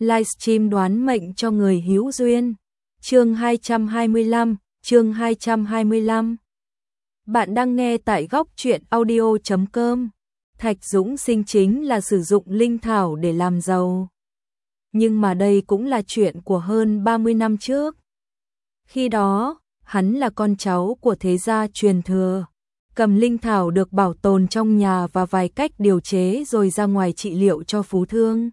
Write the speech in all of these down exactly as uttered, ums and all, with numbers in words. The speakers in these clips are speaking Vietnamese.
livestream đoán mệnh cho người hữu duyên. Chương hai trăm hai mươi lăm, chương hai trăm hai mươi lăm. Bạn đang nghe tại góc truyện audio chấm com. Thạch Dũng Sinh chính là sử dụng linh thảo để làm giàu. Nhưng mà đây cũng là chuyện của hơn ba mươi năm trước. Khi đó, hắn là con cháu của thế gia truyền thừa. Cầm linh thảo được bảo tồn trong nhà và vài cách điều chế rồi ra ngoài trị liệu cho phú thương.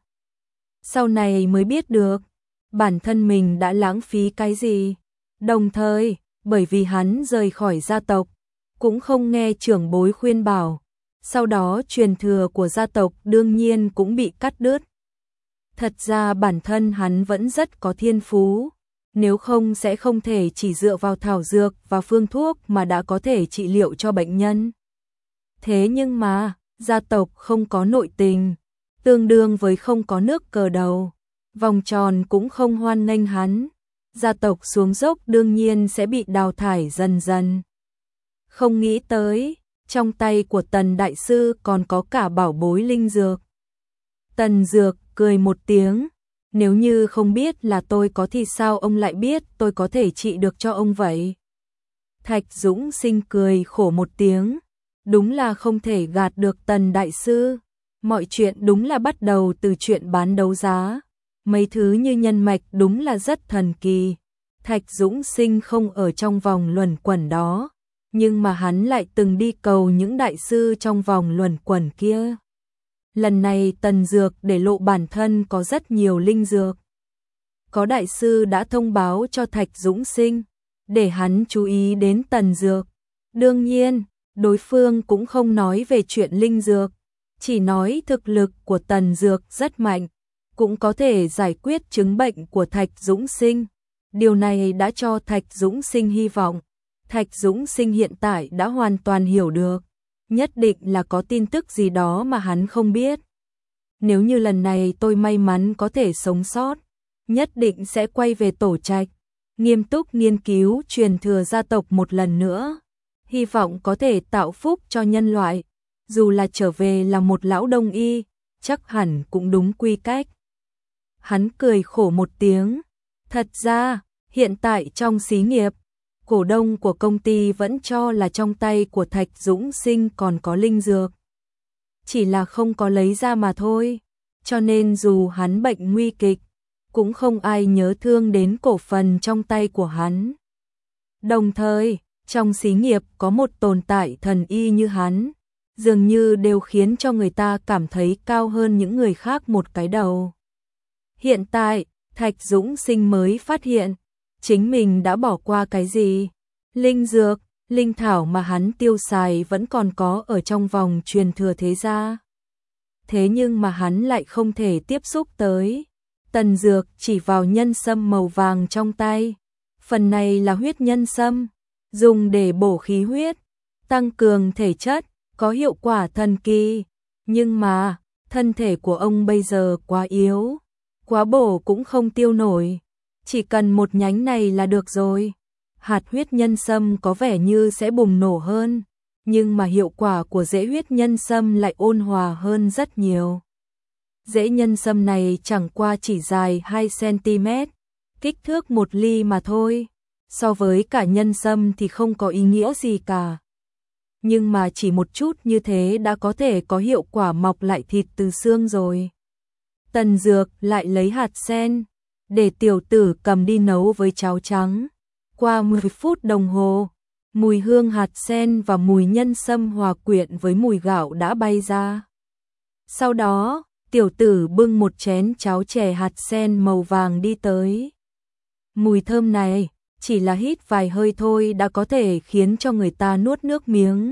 Sau này mới biết được, bản thân mình đã lãng phí cái gì. Đồng thời, bởi vì hắn rời khỏi gia tộc, cũng không nghe trưởng bối khuyên bảo. Sau đó truyền thừa của gia tộc đương nhiên cũng bị cắt đứt. Thật ra bản thân hắn vẫn rất có thiên phú, nếu không sẽ không thể chỉ dựa vào thảo dược và phương thuốc mà đã có thể trị liệu cho bệnh nhân. Thế nhưng mà, gia tộc không có nội tình, tương đương với không có nước cờ đầu, vòng tròn cũng không hoan nghênh hắn. Gia tộc xuống dốc đương nhiên sẽ bị đào thải dần dần. Không nghĩ tới, trong tay của Tần Đại Sư còn có cả bảo bối linh dược. Tần Dược cười một tiếng, nếu như không biết là tôi có thì sao ông lại biết tôi có thể trị được cho ông vậy? Thạch Dũng Sinh cười khổ một tiếng, đúng là không thể gạt được Tần Đại Sư. Mọi chuyện đúng là bắt đầu từ chuyện bán đấu giá. Mấy thứ như nhân mạch đúng là rất thần kỳ. Thạch Dũng Sinh không ở trong vòng luẩn quẩn đó, nhưng mà hắn lại từng đi cầu những đại sư trong vòng luẩn quẩn kia. Lần này Tần Dược để lộ bản thân có rất nhiều linh dược. Có đại sư đã thông báo cho Thạch Dũng Sinh, để hắn chú ý đến Tần Dược. Đương nhiên, đối phương cũng không nói về chuyện linh dược, chỉ nói thực lực của Tần Dược rất mạnh, cũng có thể giải quyết chứng bệnh của Thạch Dũng Sinh. Điều này đã cho Thạch Dũng Sinh hy vọng. Thạch Dũng Sinh hiện tại đã hoàn toàn hiểu được, nhất định là có tin tức gì đó mà hắn không biết. Nếu như lần này tôi may mắn có thể sống sót, nhất định sẽ quay về tổ trạch, nghiêm túc nghiên cứu truyền thừa gia tộc một lần nữa, hy vọng có thể tạo phúc cho nhân loại. Dù là trở về là một lão đông y, chắc hẳn cũng đúng quy cách. Hắn cười khổ một tiếng, thật ra, hiện tại trong xí nghiệp, cổ đông của công ty vẫn cho là trong tay của Thạch Dũng Sinh còn có linh dược. Chỉ là không có lấy ra mà thôi, cho nên dù hắn bệnh nguy kịch, cũng không ai nhớ thương đến cổ phần trong tay của hắn. Đồng thời, trong xí nghiệp có một tồn tại thần y như hắn, dường như đều khiến cho người ta cảm thấy cao hơn những người khác một cái đầu. Hiện tại, Thạch Dũng Sinh mới phát hiện, chính mình đã bỏ qua cái gì? Linh dược, linh thảo mà hắn tiêu xài vẫn còn có ở trong vòng truyền thừa thế gia. Thế nhưng mà hắn lại không thể tiếp xúc tới. Tần Dược chỉ vào nhân sâm màu vàng trong tay. Phần này là huyết nhân sâm, dùng để bổ khí huyết, tăng cường thể chất, có hiệu quả thần kỳ. Nhưng mà, thân thể của ông bây giờ quá yếu, quá bổ cũng không tiêu nổi. Chỉ cần một nhánh này là được rồi. Hạt huyết nhân sâm có vẻ như sẽ bùng nổ hơn, nhưng mà hiệu quả của rễ huyết nhân sâm lại ôn hòa hơn rất nhiều. Rễ nhân sâm này chẳng qua chỉ dài hai xăng-ti-mét, kích thước một ly mà thôi. So với cả nhân sâm thì không có ý nghĩa gì cả. Nhưng mà chỉ một chút như thế đã có thể có hiệu quả mọc lại thịt từ xương rồi. Tần Dược lại lấy hạt sen, để tiểu tử cầm đi nấu với cháo trắng. Qua mười phút đồng hồ, mùi hương hạt sen và mùi nhân sâm hòa quyện với mùi gạo đã bay ra. Sau đó, tiểu tử bưng một chén cháo chè hạt sen màu vàng đi tới. Mùi thơm này, chỉ là hít vài hơi thôi đã có thể khiến cho người ta nuốt nước miếng.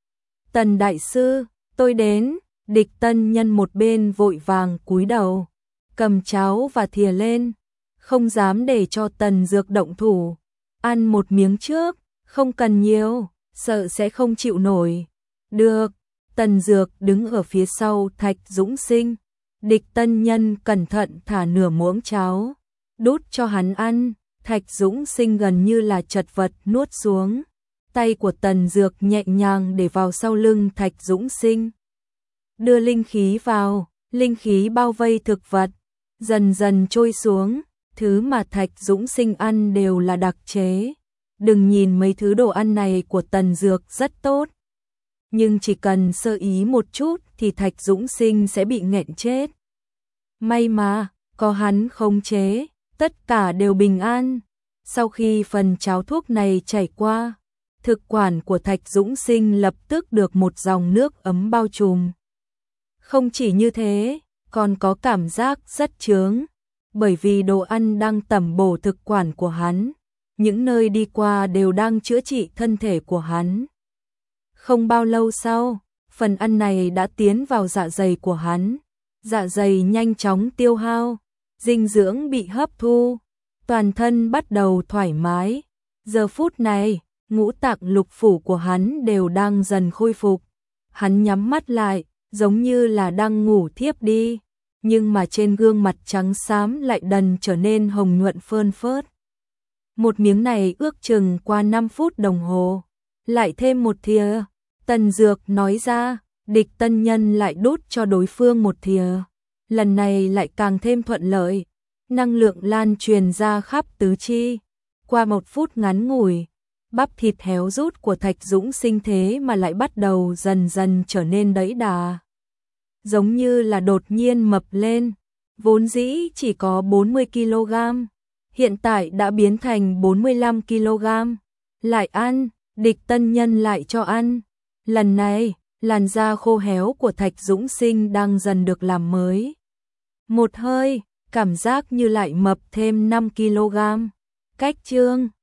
Tần Đại Sư, tôi đến. Địch Tân Nhân một bên vội vàng cúi đầu, cầm cháo và thìa lên, không dám để cho Tần Dược động thủ. Ăn một miếng trước, không cần nhiều, sợ sẽ không chịu nổi. Được, Tần Dược đứng ở phía sau Thạch Dũng Sinh. Địch Tân Nhân cẩn thận thả nửa muỗng cháo, đút cho hắn ăn. Thạch Dũng Sinh gần như là chật vật nuốt xuống. Tay của Tần Dược nhẹ nhàng để vào sau lưng Thạch Dũng Sinh. Đưa linh khí vào, linh khí bao vây thực vật, dần dần trôi xuống, thứ mà Thạch Dũng Sinh ăn đều là đặc chế. Đừng nhìn mấy thứ đồ ăn này của Tần Dược rất tốt, nhưng chỉ cần sơ ý một chút thì Thạch Dũng Sinh sẽ bị nghẹn chết. May mà, có hắn khống chế, tất cả đều bình an. Sau khi phần cháo thuốc này chảy qua, thực quản của Thạch Dũng Sinh lập tức được một dòng nước ấm bao trùm. Không chỉ như thế, còn có cảm giác rất chướng, bởi vì đồ ăn đang tẩm bổ thực quản của hắn, những nơi đi qua đều đang chữa trị thân thể của hắn. Không bao lâu sau, phần ăn này đã tiến vào dạ dày của hắn, dạ dày nhanh chóng tiêu hao, dinh dưỡng bị hấp thu, toàn thân bắt đầu thoải mái. Giờ phút này, ngũ tạng lục phủ của hắn đều đang dần khôi phục. Hắn nhắm mắt lại, giống như là đang ngủ thiếp đi, nhưng mà trên gương mặt trắng xám lại dần trở nên hồng nhuận phơn phớt. Một miếng này ước chừng qua năm phút đồng hồ, lại thêm một thìa. Tần Dược nói ra, Địch Tân Nhân lại đút cho đối phương một thìa. Lần này lại càng thêm thuận lợi, năng lượng lan truyền ra khắp tứ chi. Qua một phút ngắn ngủi, bắp thịt héo rút của Thạch Dũng Sinh thế mà lại bắt đầu dần dần trở nên đẫy đà. Giống như là đột nhiên mập lên, vốn dĩ chỉ có bốn mươi ki lô gam, hiện tại đã biến thành bốn mươi lăm ki lô gam. Lại ăn, Địch Tân Nhân lại cho ăn. Lần này, làn da khô héo của Thạch Dũng Sinh đang dần được làm mới. Một hơi, cảm giác như lại mập thêm năm ki lô gam. Cách chương